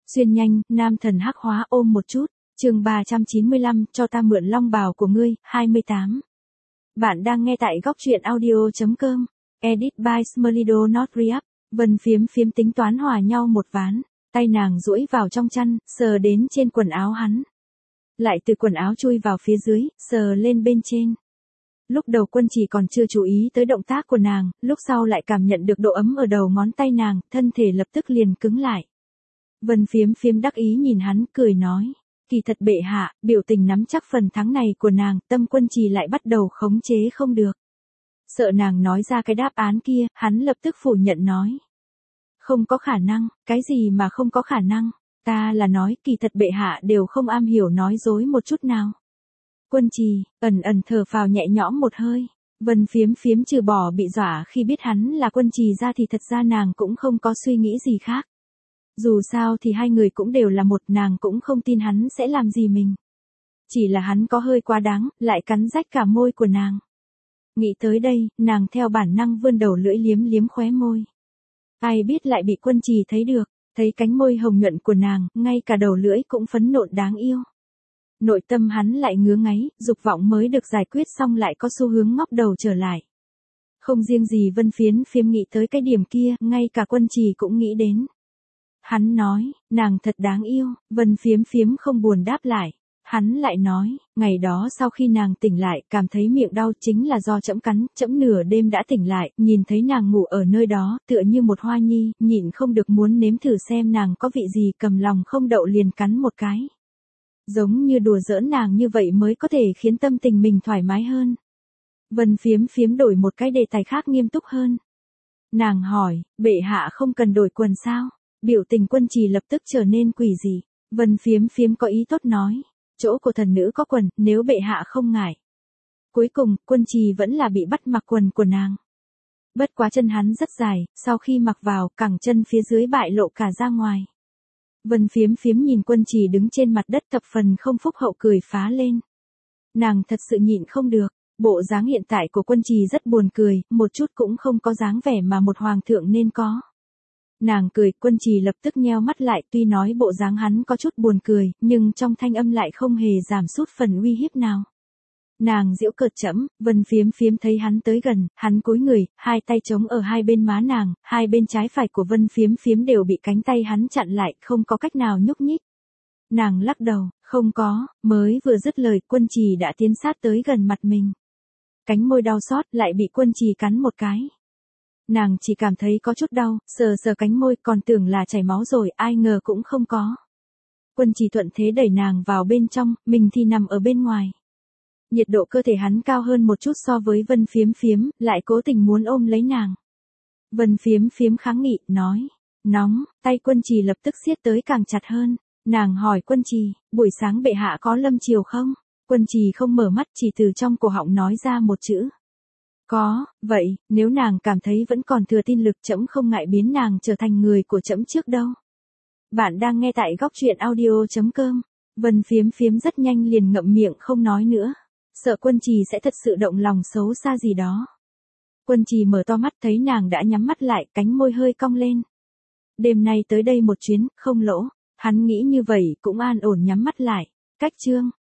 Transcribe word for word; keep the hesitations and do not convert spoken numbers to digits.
Xuyên nhanh, nam thần hắc hóa ôm một chút. Chương ba trăm chín mươi lăm, cho ta mượn long bào của ngươi, hai mươi tám. Bạn đang nghe tại góc truyện audio chấm com. Edit by Smelido Not Re-up. Vân Phiếm Phiếm tính toán hòa nhau một ván, tay nàng duỗi vào trong chăn, sờ đến trên quần áo hắn. Lại từ quần áo chui vào phía dưới, sờ lên bên trên. Lúc đầu Quân Chỉ còn chưa chú ý tới động tác của nàng, lúc sau lại cảm nhận được độ ấm ở đầu ngón tay nàng, thân thể lập tức liền cứng lại. Vân Phiếm Phiếm đắc ý nhìn hắn, cười nói, kỳ thật bệ hạ, biểu tình nắm chắc phần thắng này của nàng, tâm Quân Chỉ lại bắt đầu khống chế không được. Sợ nàng nói ra cái đáp án kia, hắn lập tức phủ nhận nói. Không có khả năng, cái gì mà không có khả năng, ta là nói kỳ thật bệ hạ đều không am hiểu nói dối một chút nào. Quân Trì, ẩn ẩn thở phào nhẹ nhõm một hơi, Vân Phiếm Phiếm trừ bỏ bị dọa khi biết hắn là Quân Trì ra thì thật ra nàng cũng không có suy nghĩ gì khác. Dù sao thì hai người cũng đều là một, nàng cũng không tin hắn sẽ làm gì mình. Chỉ là hắn có hơi quá đáng, lại cắn rách cả môi của nàng. Nghĩ tới đây, nàng theo bản năng vươn đầu lưỡi liếm liếm khóe môi. Ai biết lại bị Quân Trì thấy được, thấy cánh môi hồng nhuận của nàng, ngay cả đầu lưỡi cũng phấn nộn đáng yêu. Nội tâm hắn lại ngứa ngáy, dục vọng mới được giải quyết xong lại có xu hướng ngóc đầu trở lại. Không riêng gì Vân Phiếm Phiếm nghĩ tới cái điểm kia, ngay cả Quân Trì cũng nghĩ đến. Hắn nói, nàng thật đáng yêu, Vân Phiếm Phiếm không buồn đáp lại. Hắn lại nói, ngày đó sau khi nàng tỉnh lại, cảm thấy miệng đau chính là do trẫm cắn, trẫm nửa đêm đã tỉnh lại, nhìn thấy nàng ngủ ở nơi đó, tựa như một hoa nhi, nhịn không được muốn nếm thử xem nàng có vị gì, cầm lòng không đậu liền cắn một cái. Giống như đùa giỡn nàng như vậy mới có thể khiến tâm tình mình thoải mái hơn. Vân Phiếm Phiếm đổi một cái đề tài khác nghiêm túc hơn. Nàng hỏi, bệ hạ không cần đổi quần sao? Biểu tình Quân Trì lập tức trở nên quỷ dị. Vân Phiếm Phiếm có ý tốt nói, chỗ của thần nữ có quần, nếu bệ hạ không ngại. Cuối cùng, Quân Trì vẫn là bị bắt mặc quần của nàng. Bất quá chân hắn rất dài, sau khi mặc vào, cẳng chân phía dưới bại lộ cả ra ngoài. Vân Phiếm Phiếm nhìn Quân Trì đứng trên mặt đất thập phần không phúc hậu cười phá lên. Nàng thật sự nhịn không được, bộ dáng hiện tại của Quân Trì rất buồn cười, một chút cũng không có dáng vẻ mà một hoàng thượng nên có. Nàng cười, Quân Trì lập tức nheo mắt lại, tuy nói bộ dáng hắn có chút buồn cười, nhưng trong thanh âm lại không hề giảm sút phần uy hiếp nào. Nàng giễu cợt trẫm, Vân Phiếm Phiếm thấy hắn tới gần, hắn cúi người, hai tay chống ở hai bên má nàng, hai bên trái phải của Vân Phiếm Phiếm đều bị cánh tay hắn chặn lại, không có cách nào nhúc nhích. Nàng lắc đầu, không có, mới vừa dứt lời, Quân Trì đã tiến sát tới gần mặt mình. Cánh môi đau xót, lại bị Quân Trì cắn một cái. Nàng chỉ cảm thấy có chút đau, sờ sờ cánh môi, còn tưởng là chảy máu rồi, ai ngờ cũng không có. Quân Trì thuận thế đẩy nàng vào bên trong, mình thì nằm ở bên ngoài. Nhiệt độ cơ thể hắn cao hơn một chút so với Vân Phiếm Phiếm, lại cố tình muốn ôm lấy nàng. Vân Phiếm Phiếm kháng nghị, nói, nóng, tay Quân Trì lập tức siết tới càng chặt hơn. Nàng hỏi Quân Trì, buổi sáng bệ hạ có lâm chiều không? Quân Trì không mở mắt, chỉ từ trong cổ họng nói ra một chữ. Có, vậy, nếu nàng cảm thấy vẫn còn thừa tin lực, trẫm không ngại biến nàng trở thành người của trẫm trước đâu. Bạn đang nghe tại góc truyện audio chấm com. Vân Phiếm Phiếm rất nhanh liền ngậm miệng không nói nữa. Sợ Quân Trì sẽ thật sự động lòng xấu xa gì đó. Quân Trì mở to mắt thấy nàng đã nhắm mắt lại, cánh môi hơi cong lên. Đêm nay tới đây một chuyến, không lỗ. Hắn nghĩ như vậy cũng an ổn nhắm mắt lại. Cách chương.